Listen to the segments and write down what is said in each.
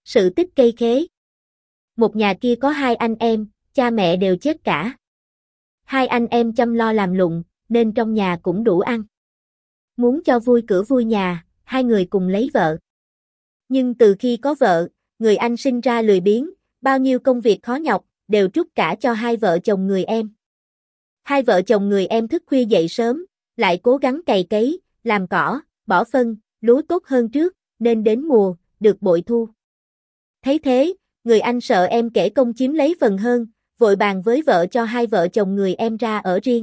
Sự tích cây khế. Một nhà kia có hai anh em, cha mẹ đều chết cả. Hai anh em chăm lo làm lụng, nên trong nhà cũng đủ ăn. Muốn cho vui cửa vui nhà, hai người cùng lấy vợ. Nhưng từ khi có vợ, người anh sinh ra lười biếng, bao nhiêu công việc khó nhọc, đều trút cả cho hai vợ chồng người em. Hai vợ chồng người em thức khuya dậy sớm, lại cố gắng cày cấy, làm cỏ, bỏ phân, lúa tốt hơn trước, nên đến mùa, được bội thu. Thấy thế, người anh sợ em kể công chiếm lấy phần hơn, vội bàn với vợ cho hai vợ chồng người em ra ở riêng.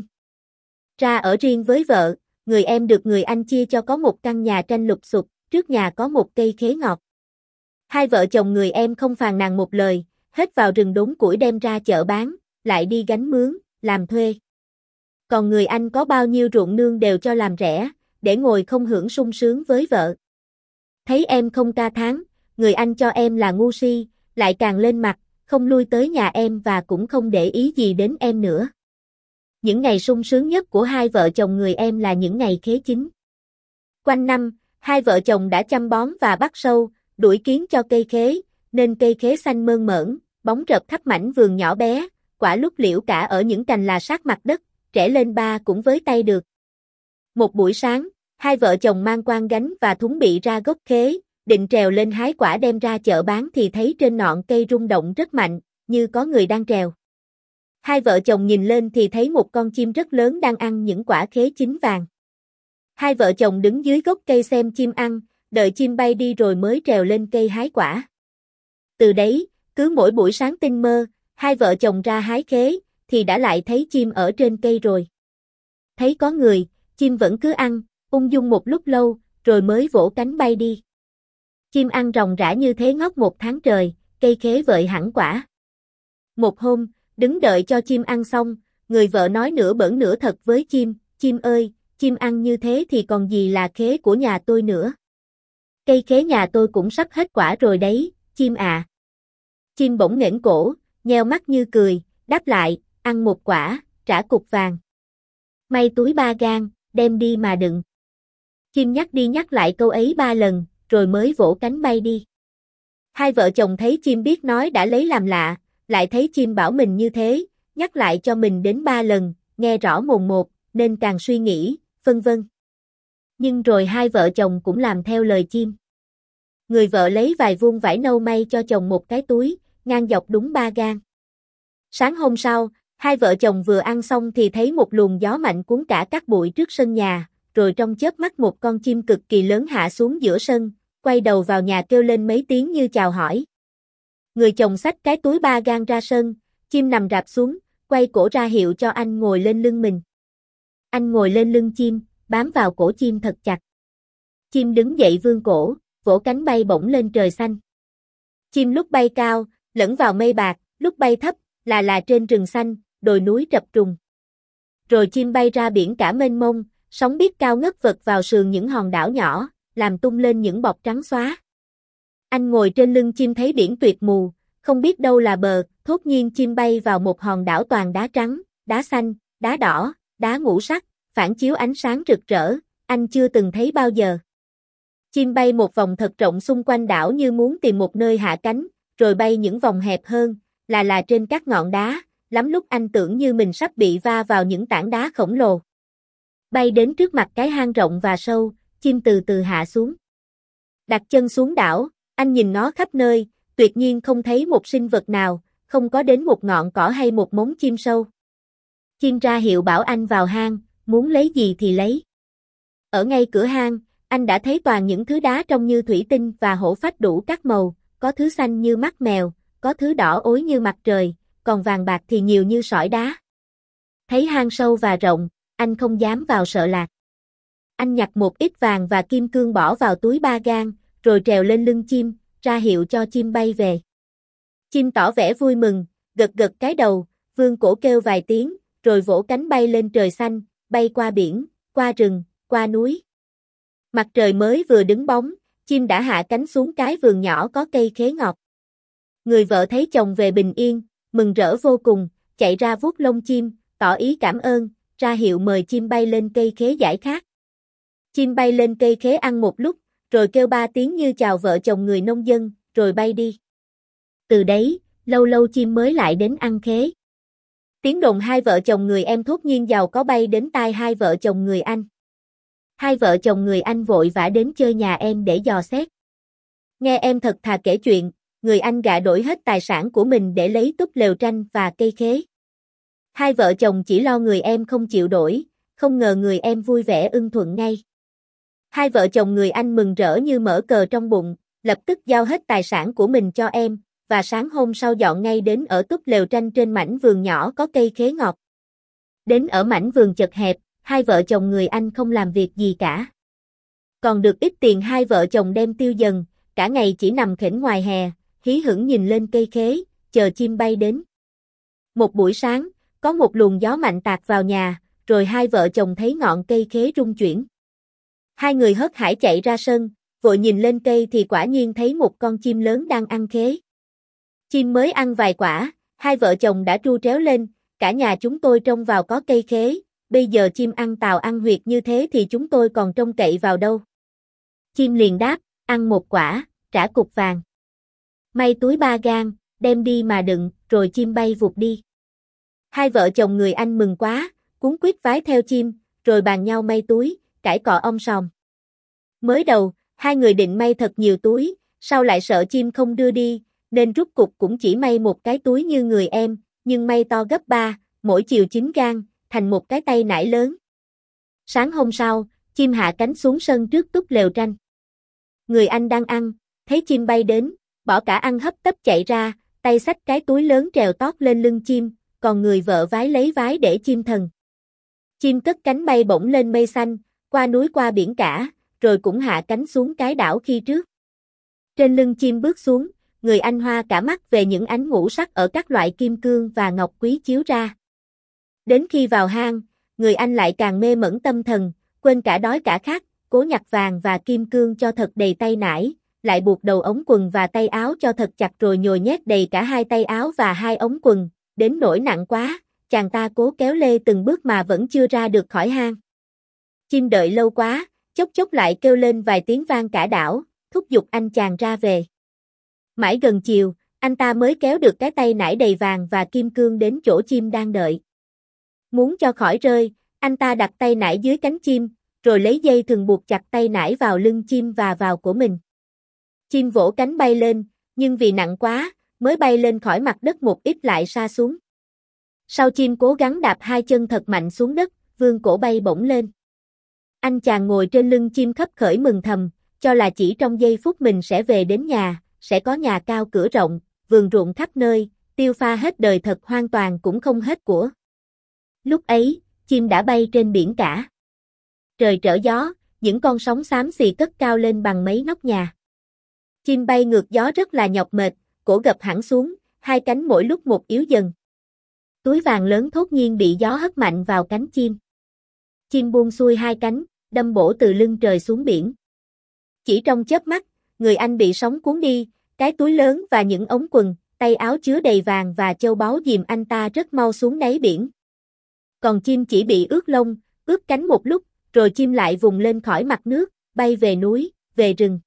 Ra ở riêng với vợ, người em được người anh chia cho có một căn nhà tranh lụp xụp, trước nhà có một cây khế ngọt. Hai vợ chồng người em không phàn nàn một lời, hết vào rừng đốn củi đem ra chợ bán, lại đi gánh mướn, làm thuê. Còn người anh có bao nhiêu ruộng nương đều cho làm rẻ, để ngồi không hưởng sung sướng với vợ. Thấy em không ca tháng, người anh cho em là ngu si, lại càng lên mặt, không lui tới nhà em và cũng không để ý gì đến em nữa. Những ngày sung sướng nhất của hai vợ chồng người em là những ngày khế chín. Quanh năm, hai vợ chồng đã chăm bón và bắt sâu, đuổi kiến cho cây khế, nên cây khế xanh mơn mởn, bóng rợp khắp mảnh vườn nhỏ bé, quả lúc liễu cả ở những cành là sát mặt đất, trẽ lên ba cũng với tay được. Một buổi sáng, hai vợ chồng mang quan gánh và thúng bị ra gốc khế, định trèo lên hái quả đem ra chợ bán thì thấy trên ngọn cây rung động rất mạnh, như có người đang trèo. Hai vợ chồng nhìn lên thì thấy một con chim rất lớn đang ăn những quả khế chín vàng. Hai vợ chồng đứng dưới gốc cây xem chim ăn, đợi chim bay đi rồi mới trèo lên cây hái quả. Từ đấy, cứ mỗi buổi sáng tinh mơ, hai vợ chồng ra hái khế, thì đã lại thấy chim ở trên cây rồi. Thấy có người, chim vẫn cứ ăn, ung dung một lúc lâu, rồi mới vỗ cánh bay đi. Chim ăn ròng rã như thế ngót một tháng trời, cây khế vợi hẳn quả. Một hôm, đứng đợi cho chim ăn xong, người vợ nói nửa bỡn nửa thật với chim ơi, chim ăn như thế thì còn gì là khế của nhà tôi nữa. Cây khế nhà tôi cũng sắp hết quả rồi đấy, chim à. Chim bỗng nghển cổ, nheo mắt như cười, đáp lại, ăn một quả, trả cục vàng. May túi 3 gang, đem đi mà đựng. Chim nhắc đi nhắc lại câu ấy 3 lần, rồi mới vỗ cánh bay đi. Hai vợ chồng thấy chim biết nói đã lấy làm lạ, lại thấy chim bảo mình như thế, nhắc lại cho mình đến 3 lần, nghe rõ mồn một, nên càng suy nghĩ, vân vân. Nhưng rồi hai vợ chồng cũng làm theo lời chim. Người vợ lấy vài vuông vải nâu may cho chồng một cái túi, ngang dọc đúng 3 gang. Sáng hôm sau, hai vợ chồng vừa ăn xong thì thấy một luồng gió mạnh cuốn cả cát bụi trước sân nhà, rồi trong chớp mắt một con chim cực kỳ lớn hạ xuống giữa sân, quay đầu vào nhà kêu lên mấy tiếng như chào hỏi. Người chồng xách cái túi 3 gang ra sân, chim nằm rạp xuống, quay cổ ra hiệu cho anh ngồi lên lưng mình. Anh ngồi lên lưng chim, bám vào cổ chim thật chặt. Chim đứng dậy vươn cổ, vỗ cánh bay bổng lên trời xanh. Chim lúc bay cao, lẫn vào mây bạc, lúc bay thấp, là trên rừng xanh, đồi núi trập trùng. Rồi chim bay ra biển cả mênh mông, sóng biết cao ngất vực vào sườn những hòn đảo nhỏ, làm tung lên những bọt trắng xóa. Anh ngồi trên lưng chim thấy biển tuyệt mù, không biết đâu là bờ, thốt nhiên chim bay vào một hòn đảo toàn đá trắng, đá xanh, đá đỏ, đá ngũ sắc, phản chiếu ánh sáng rực rỡ, anh chưa từng thấy bao giờ. Chim bay một vòng thật rộng xung quanh đảo như muốn tìm một nơi hạ cánh, rồi bay những vòng hẹp hơn, là trên các ngọn đá, lắm lúc anh tưởng như mình sắp bị va vào những tảng đá khổng lồ. Bay đến trước mặt cái hang rộng và sâu, chim từ từ hạ xuống. Đặt chân xuống đảo, anh nhìn ngó khắp nơi, tuyệt nhiên không thấy một sinh vật nào, không có đến một ngọn cỏ hay một mống chim sâu. Chim ra hiệu bảo anh vào hang, muốn lấy gì thì lấy. Ở ngay cửa hang, anh đã thấy toàn những thứ đá trông như thủy tinh và hổ phách đủ các màu, có thứ xanh như mắt mèo, có thứ đỏ ối như mặt trời, còn vàng bạc thì nhiều như sỏi đá. Thấy hang sâu và rộng, anh không dám vào sợ lạc. Anh nhặt một ít vàng và kim cương bỏ vào túi 3 gang, rồi trèo lên lưng chim, ra hiệu cho chim bay về. Chim tỏ vẻ vui mừng, gật gật cái đầu, vươn cổ kêu vài tiếng, rồi vỗ cánh bay lên trời xanh, bay qua biển, qua rừng, qua núi. Mặt trời mới vừa đứng bóng, chim đã hạ cánh xuống cái vườn nhỏ có cây khế ngọt. Người vợ thấy chồng về bình yên, mừng rỡ vô cùng, chạy ra vuốt lông chim, tỏ ý cảm ơn, ra hiệu mời chim bay lên cây khế giải khát. Chim bay lên cây khế ăn một lúc, rồi kêu 3 tiếng như chào vợ chồng người nông dân, rồi bay đi. Từ đấy, lâu lâu chim mới lại đến ăn khế. Tiếng đồn hai vợ chồng người em thốt nhiên giàu có bay đến tai hai vợ chồng người anh. Hai vợ chồng người anh vội vã đến chơi nhà em để dò xét. Nghe em thật thà kể chuyện, người anh gạ đổi hết tài sản của mình để lấy túp lều tranh và cây khế. Hai vợ chồng chỉ lo người em không chịu đổi, không ngờ người em vui vẻ ưng thuận ngay. Hai vợ chồng người anh mừng rỡ như mở cờ trong bụng, lập tức giao hết tài sản của mình cho em, và sáng hôm sau dọn ngay đến ở túp lều tranh trên mảnh vườn nhỏ có cây khế ngọt. Đến ở mảnh vườn chật hẹp, hai vợ chồng người anh không làm việc gì cả. Còn được ít tiền hai vợ chồng đem tiêu dần, cả ngày chỉ nằm khểnh ngoài hè, hí hửng nhìn lên cây khế, chờ chim bay đến. Một buổi sáng, có một luồng gió mạnh tạt vào nhà, rồi hai vợ chồng thấy ngọn cây khế rung chuyển. Hai người hớt hải chạy ra sân, vội nhìn lên cây thì quả nhiên thấy một con chim lớn đang ăn khế. Chim mới ăn vài quả, hai vợ chồng đã tru tréo lên, cả nhà chúng tôi trông vào có cây khế, bây giờ chim ăn tàu ăn huyệt như thế thì chúng tôi còn trông cậy vào đâu. Chim liền đáp, ăn một quả, trả cục vàng. May túi 3 gang, đem đi mà đựng, rồi chim bay vụt đi. Hai vợ chồng người anh mừng quá, cuống quýt vái theo chim, rồi bàn nhau may túi, cãi cọ om sòm. Mới đầu, hai người định may thật nhiều túi, sau lại sợ chim không đưa đi, nên rút cục cũng chỉ may một cái túi như người em, nhưng may to gấp 3, mỗi chiều 9 gang, thành một cái tay nải lớn. Sáng hôm sau, chim hạ cánh xuống sân trước túp lều tranh. Người anh đang ăn, thấy chim bay đến, bỏ cả ăn hấp tấp chạy ra, tay xách cái túi lớn trèo tót lên lưng chim, còn người vợ vái lấy vái để chim thần. Chim cất cánh bay bổng lên mây xanh, qua núi qua biển cả, rồi cũng hạ cánh xuống cái đảo khi trước. Trên lưng chim bước xuống, người anh hoa cả mắt về những ánh ngũ sắc ở các loại kim cương và ngọc quý chiếu ra. Đến khi vào hang, người anh lại càng mê mẩn tâm thần, quên cả đói cả khát, cố nhặt vàng và kim cương cho thật đầy tay nải, lại buộc đầu ống quần và tay áo cho thật chặt rồi nhồi nhét đầy cả hai tay áo và hai ống quần, đến nỗi nặng quá, chàng ta cố kéo lê từng bước mà vẫn chưa ra được khỏi hang. Chim đợi lâu quá, chốc chốc lại kêu lên vài tiếng vang cả đảo, thúc giục anh chàng ra về. Mãi gần chiều, anh ta mới kéo được cái tay nải đầy vàng và kim cương đến chỗ chim đang đợi. Muốn cho khỏi rơi, anh ta đặt tay nải dưới cánh chim, rồi lấy dây thừng buộc chặt tay nải vào lưng chim và vào của mình. Chim vỗ cánh bay lên, nhưng vì nặng quá, mới bay lên khỏi mặt đất một ít lại sa xuống. Sau chim cố gắng đạp hai chân thật mạnh xuống đất, vươn cổ bay bổng lên. Anh chàng ngồi trên lưng chim khấp khởi mừng thầm, cho là chỉ trong giây phút mình sẽ về đến nhà, sẽ có nhà cao cửa rộng, vườn ruộng khắp nơi, tiêu pha hết đời thật hoàn toàn cũng không hết của. Lúc ấy, chim đã bay trên biển cả. Trời trở gió, những con sóng xám xì cất cao lên bằng mấy nóc nhà. Chim bay ngược gió rất là nhọc mệt, cổ gập hẳn xuống, hai cánh mỗi lúc một yếu dần. Túi vàng lớn thốt nhiên bị gió hất mạnh vào cánh chim. Chim buông xuôi hai cánh, đâm bổ từ lưng trời xuống biển. Chỉ trong chớp mắt, người anh bị sóng cuốn đi, cái túi lớn và những ống quần, tay áo chứa đầy vàng và châu báu dìm anh ta rất mau xuống đáy biển. Còn chim chỉ bị ướt lông, ướt cánh một lúc, rồi chim lại vùng lên khỏi mặt nước, bay về núi, về rừng.